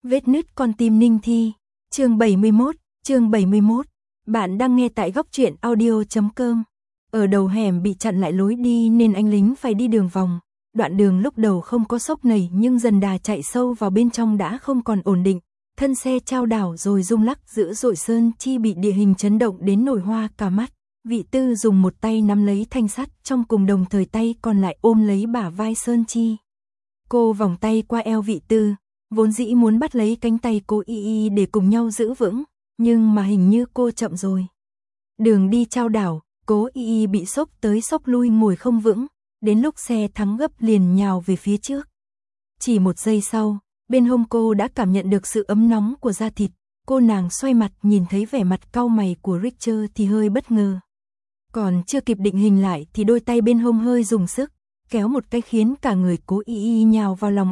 Vết nứt con tim Ninh Thi. Chương 71. Bạn đang nghe tại góc truyện audio.com. Ở đầu hẻm bị chặn lại lối đi nên anh lính phải đi đường vòng. Đoạn đường lúc đầu không có sốc nảy nhưng dần đà chạy sâu vào bên trong đã không còn ổn định. Thân xe chao đảo rồi rung lắc dữ dội. Sơn Chi bị địa hình chấn động đến nổi hoa cả mắt. Vị Tư dùng một tay nắm lấy thanh sắt, trong cùng đồng thời tay còn lại ôm lấy bả vai Sơn Chi. Cô vòng tay qua eo Vị Tư, vốn dĩ muốn bắt lấy cánh tay cô y để cùng nhau giữ vững, nhưng mà hình như cô chậm rồi. Đường đi chao đảo, cố y bị sốc tới sốc lui ngồi không vững, đến lúc xe thắng gấp liền nhào về phía trước. Chỉ một giây sau, bên hông cô đã cảm nhận được sự ấm nóng của da thịt, cô nàng xoay mặt nhìn thấy vẻ mặt cau mày của Richard thì hơi bất ngờ. Còn chưa kịp định hình lại thì đôi tay bên hông hơi dùng sức, kéo một cái khiến cả người cố y nhào vào lòng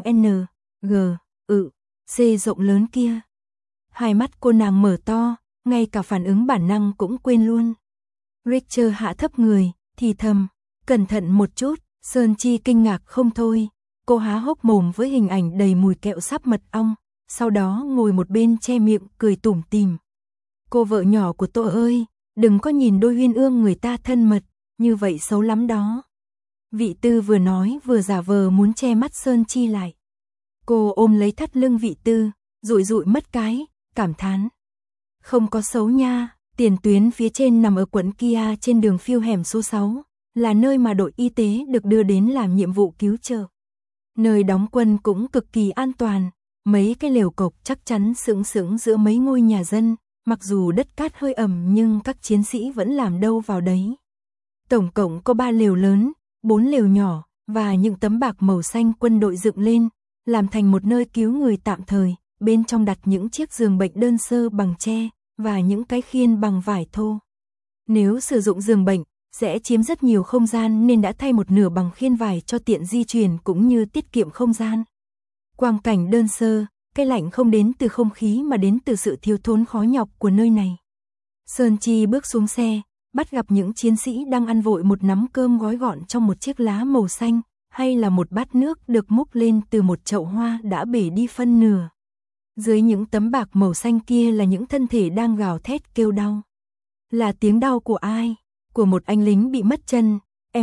C rộng lớn kia. Hai mắt cô nàng mở to, ngay cả phản ứng bản năng cũng quên luôn. Richard hạ thấp người, thì thầm, cẩn thận một chút. Sơn Chi kinh ngạc không thôi, cô há hốc mồm với hình ảnh đầy mùi kẹo sắp mật ong, sau đó ngồi một bên che miệng cười tủm tỉm. Cô vợ nhỏ của tôi ơi, đừng có nhìn đôi huyên ương người ta thân mật, như vậy xấu lắm đó. Vị Tư vừa nói vừa giả vờ muốn che mắt Sơn Chi lại. Cô ôm lấy thắt lưng Vị Tư, dụi dụi mất cái, cảm thán. Không có xấu nha, tiền tuyến phía trên nằm ở quận Kia trên đường phiêu hẻm số 6, là nơi mà đội y tế được đưa đến làm nhiệm vụ cứu trợ. Nơi đóng quân cũng cực kỳ an toàn, mấy cái lều cộc chắc chắn sững sững giữa mấy ngôi nhà dân, mặc dù đất cát hơi ẩm nhưng các chiến sĩ vẫn làm đâu vào đấy. Tổng cộng có 3 lều lớn, 4 lều nhỏ, và những tấm bạc màu xanh quân đội dựng lên, làm thành một nơi cứu người tạm thời, bên trong đặt những chiếc giường bệnh đơn sơ bằng tre, và những cái khiên bằng vải thô. Nếu sử dụng giường bệnh, sẽ chiếm rất nhiều không gian nên đã thay một nửa bằng khiên vải cho tiện di chuyển cũng như tiết kiệm không gian. Quang cảnh đơn sơ, cái lạnh không đến từ không khí mà đến từ sự thiếu thốn khó nhọc của nơi này. Sơn Chi bước xuống xe, bắt gặp những chiến sĩ đang ăn vội một nắm cơm gói gọn trong một chiếc lá màu xanh, hay là một bát nước được múc lên từ một chậu hoa đã bể đi phân nửa. Dưới những tấm bạc màu xanh kia là những thân thể đang gào thét kêu đau. Là tiếng đau của ai? Của một anh lính bị mất chân,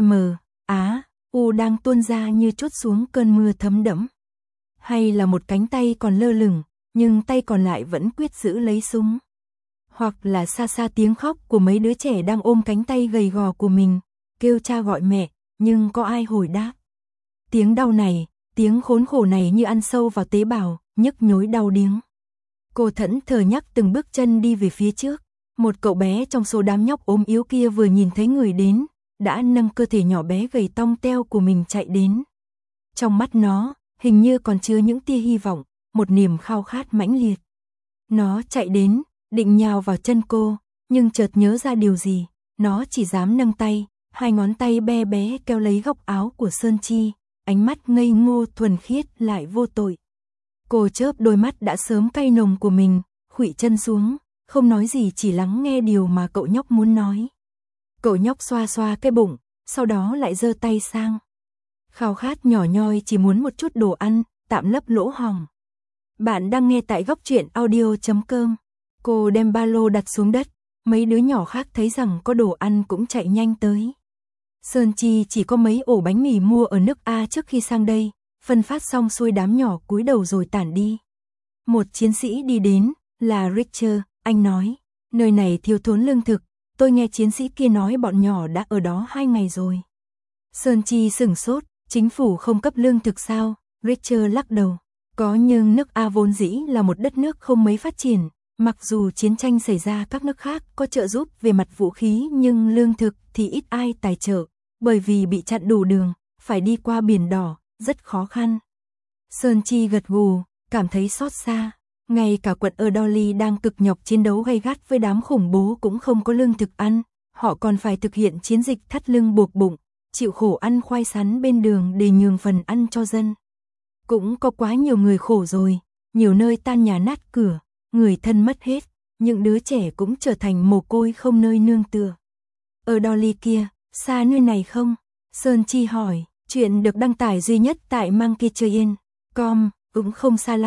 U đang tuôn ra như trút xuống cơn mưa thấm đẫm. Hay là một cánh tay còn lơ lửng, nhưng tay còn lại vẫn quyết giữ lấy súng. Hoặc là xa xa tiếng khóc của mấy đứa trẻ đang ôm cánh tay gầy gò của mình, kêu cha gọi mẹ, nhưng có ai hồi đáp. Tiếng đau này, tiếng khốn khổ này như ăn sâu vào tế bào, nhức nhối đau điếng. Cô thẫn thờ nhắc từng bước chân đi về phía trước. Một cậu bé trong số đám nhóc ốm yếu kia vừa nhìn thấy người đến, đã nâng cơ thể nhỏ bé gầy tong teo của mình chạy đến. Trong mắt nó, hình như còn chứa những tia hy vọng, một niềm khao khát mãnh liệt. Nó chạy đến, định nhào vào chân cô, nhưng chợt nhớ ra điều gì, nó chỉ dám nâng tay, hai ngón tay be bé kéo lấy góc áo của Sơn Chi, ánh mắt ngây ngô thuần khiết lại vô tội. Cô chớp đôi mắt đã sớm cay nồng của mình, khuỵu chân xuống, không nói gì chỉ lắng nghe điều mà cậu nhóc muốn nói. Cậu nhóc xoa xoa cái bụng, sau đó lại giơ tay sang. Khao khát nhỏ nhoi chỉ muốn một chút đồ ăn, tạm lấp lỗ hổng. Bạn đang nghe tại góc truyện audio.com. Cô đem ba lô đặt xuống đất, mấy đứa nhỏ khác thấy rằng có đồ ăn cũng chạy nhanh tới. Sơn Chi chỉ có mấy ổ bánh mì mua ở nước A trước khi sang đây, phân phát xong xuôi đám nhỏ cúi đầu rồi tản đi. Một chiến sĩ đi đến, là Richard, anh nói, nơi này thiếu thốn lương thực, tôi nghe chiến sĩ kia nói bọn nhỏ đã ở đó 2 ngày rồi. Sơn Chi sửng sốt, chính phủ không cấp lương thực sao? Richard lắc đầu, có nhưng nước A vốn dĩ là một đất nước không mấy phát triển, mặc dù chiến tranh xảy ra các nước khác có trợ giúp về mặt vũ khí nhưng lương thực thì ít ai tài trợ, bởi vì bị chặn đủ đường, phải đi qua biển đỏ, rất khó khăn. Sơn Chi gật gù, cảm thấy xót xa. Ngay cả quận Erdoli đang cực nhọc chiến đấu gay gắt với đám khủng bố cũng không có lương thực ăn, họ còn phải thực hiện chiến dịch thắt lưng buộc bụng, chịu khổ ăn khoai sắn bên đường để nhường phần ăn cho dân. Cũng có quá nhiều người khổ rồi, nhiều nơi tan nhà nát cửa, người thân mất hết, những đứa trẻ cũng trở thành mồ côi không nơi nương tựa. Erdoli kia, xa nơi này không? Sơn Chi hỏi, chuyện được đăng tải duy nhất tại Mankicheon.com, cũng không xa lắm.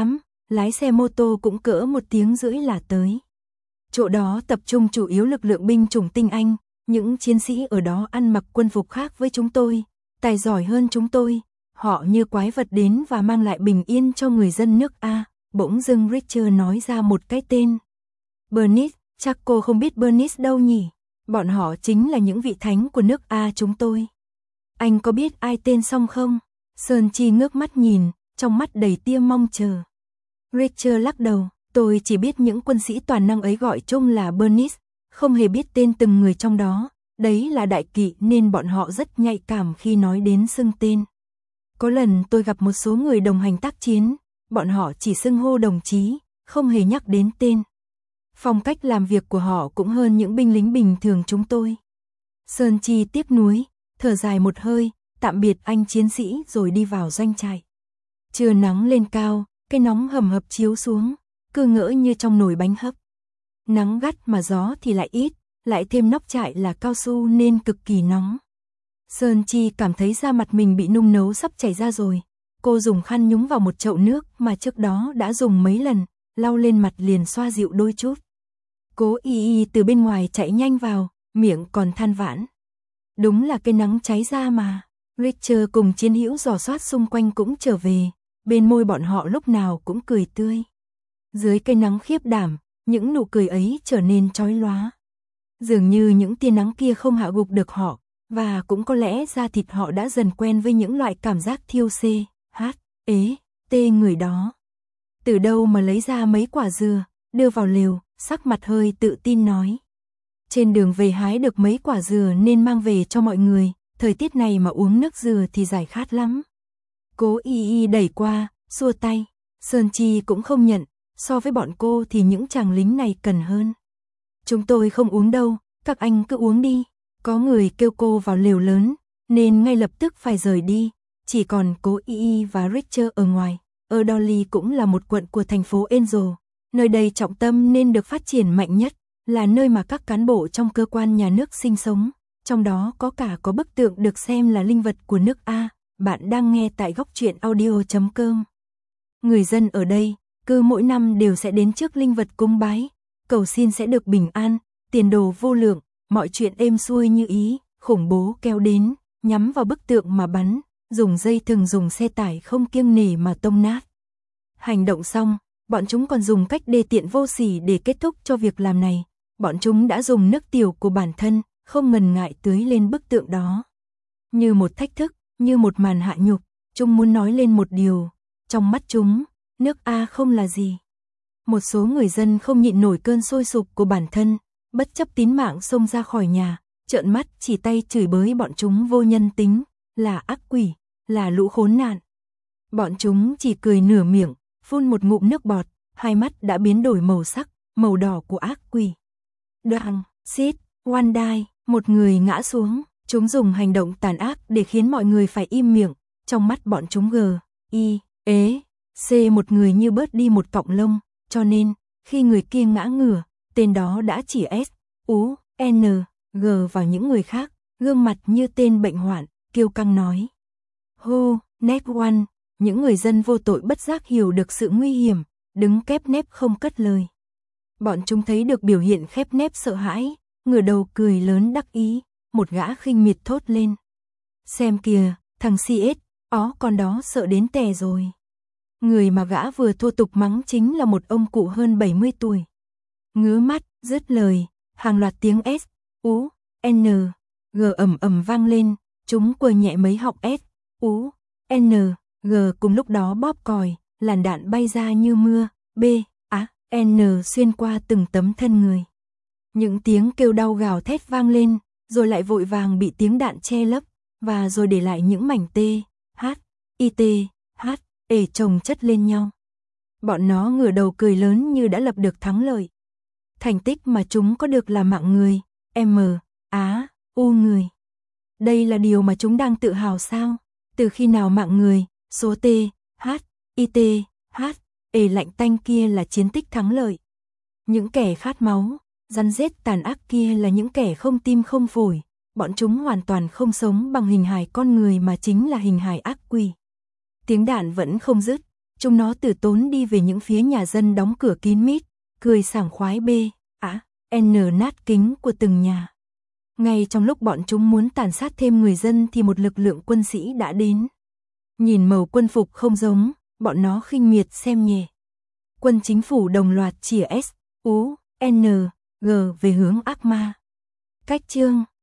lái xe mô tô cũng cỡ 1 tiếng rưỡi là tới. Chỗ đó tập trung chủ yếu lực lượng binh chủng tinh Anh, những chiến sĩ ở đó ăn mặc quân phục khác với chúng tôi, tài giỏi hơn chúng tôi, họ như quái vật đến và mang lại bình yên cho người dân nước A. Bỗng dưng Richard nói ra một cái tên. Bernice, chắc cô không biết Bernice đâu nhỉ? Bọn họ chính là những vị thánh của nước A chúng tôi. Anh có biết ai tên Song không? Sơn Chi ngước mắt nhìn, trong mắt đầy tia mong chờ. Richard lắc đầu, tôi chỉ biết những quân sĩ toàn năng ấy gọi chung là Bernice, không hề biết tên từng người trong đó, đấy là đại kỵ nên bọn họ rất nhạy cảm khi nói đến xưng tên. Có lần tôi gặp một số người đồng hành tác chiến, bọn họ chỉ xưng hô đồng chí, không hề nhắc đến tên. Phong cách làm việc của họ cũng hơn những binh lính bình thường chúng tôi. Sơn Chi tiếc nuối, thở dài một hơi, tạm biệt anh chiến sĩ rồi đi vào doanh trại. Trưa nắng lên cao, cái nóng hầm hập chiếu xuống, cứ ngỡ như trong nồi bánh hấp. Nắng gắt mà gió thì lại ít, lại thêm nóc trại là cao su nên cực kỳ nóng. Sơn Chi cảm thấy da mặt mình bị nung nấu sắp chảy ra rồi. Cô dùng khăn nhúng vào một chậu nước mà trước đó đã dùng mấy lần, lau lên mặt liền xoa dịu đôi chút. Cố Y từ bên ngoài chạy nhanh vào, miệng còn than vãn. Đúng là cái nắng cháy da mà. Richard cùng chiến hữu dò soát xung quanh cũng trở về, bên môi bọn họ lúc nào cũng cười tươi. Dưới cái nắng khiếp đảm, những nụ cười ấy trở nên chói lóa. Dường như những tia nắng kia không hạ gục được họ, và cũng có lẽ da thịt họ đã dần quen với những loại cảm giác thiêu tê người đó. Từ đâu mà lấy ra mấy quả dừa, đưa vào lều, sắc mặt hơi tự tin nói. Trên đường về hái được mấy quả dừa nên mang về cho mọi người, thời tiết này mà uống nước dừa thì giải khát lắm. Cố Y đẩy qua, xua tay, Sơn Chi cũng không nhận, so với bọn cô thì những chàng lính này cần hơn. Chúng tôi không uống đâu, các anh cứ uống đi. Có người kêu cô vào lều lớn, nên ngay lập tức phải rời đi, chỉ còn Cố Y và Richard ở ngoài. Ở Dolly cũng là một quận của thành phố Angel, nơi đây trọng tâm nên được phát triển mạnh nhất, là nơi mà các cán bộ trong cơ quan nhà nước sinh sống, trong đó có bức tượng được xem là linh vật của nước A. Bạn đang nghe tại Góc Truyện Audio.com. Người dân ở đây, cứ mỗi năm đều sẽ đến trước linh vật cúng bái, cầu xin sẽ được bình an, tiền đồ vô lượng, mọi chuyện êm xuôi như ý. Khủng bố kéo đến, nhắm vào bức tượng mà bắn, dùng dây thừng dùng xe tải không kiêng nể mà tông nát. Hành động xong, bọn chúng còn dùng cách đê tiện vô sỉ để kết thúc cho việc làm này. Bọn chúng đã dùng nước tiểu của bản thân, không ngần ngại tưới lên bức tượng đó. Như một thách thức, như một màn hạ nhục, chúng muốn nói lên một điều. Trong mắt chúng, nước A không là gì. Một số người dân không nhịn nổi cơn sôi sục của bản thân, bất chấp tín mạng xông ra khỏi nhà, trợn mắt chỉ tay chửi bới bọn chúng vô nhân tính, là ác quỷ, là lũ khốn nạn. Bọn chúng chỉ cười nửa miệng, phun một ngụm nước bọt, hai mắt đã biến đổi màu sắc, màu đỏ của ác quỷ. Đoạn, Sid, One die, một người ngã xuống, chúng dùng hành động tàn ác để khiến mọi người phải im miệng, trong mắt bọn chúng C một người như bớt đi một cọng lông, cho nên, khi người kia ngã ngửa, tên đó đã chỉ G vào những người khác, gương mặt như tên bệnh hoạn, kiêu căng nói. Next one, những người dân vô tội bất giác hiểu được sự nguy hiểm, đứng khép nép không cất lời. Bọn chúng thấy được biểu hiện khép nép sợ hãi, ngửa đầu cười lớn đắc ý, một gã khinh miệt thốt lên. Xem kìa, thằng CS, con đó sợ đến tè rồi. Người mà gã vừa thô tục mắng chính là một ông cụ hơn 70 tuổi. Ngứa mắt, dứt lời, hàng loạt tiếng G ầm ầm vang lên, chúng quơ nhẹ mấy họng G cùng lúc đó bóp còi, làn đạn bay ra như mưa, N xuyên qua từng tấm thân người. Những tiếng kêu đau gào thét vang lên, rồi lại vội vàng bị tiếng đạn che lấp, và rồi để lại những mảnh chồng chất lên nhau. Bọn nó ngửa đầu cười lớn như đã lập được thắng lợi. Thành tích mà chúng có được là mạng người, người. Đây là điều mà chúng đang tự hào sao? Từ khi nào mạng người, số lạnh tanh kia là chiến tích thắng lợi. Những kẻ khát máu, răn rết tàn ác kia là những kẻ không tim không phổi. Bọn chúng hoàn toàn không sống bằng hình hài con người mà chính là hình hài ác quỷ. Tiếng đạn vẫn không dứt, Chúng nó từ tốn đi về những phía nhà dân đóng cửa kín mít, cười sảng khoái nát kính của từng nhà. Ngay trong lúc bọn chúng muốn tàn sát thêm người dân thì một lực lượng quân sĩ đã đến. Nhìn màu quân phục không giống, bọn nó khinh miệt xem nhẹ. Quân chính phủ đồng loạt chĩa S, U, N, G về hướng ác ma. Cách chương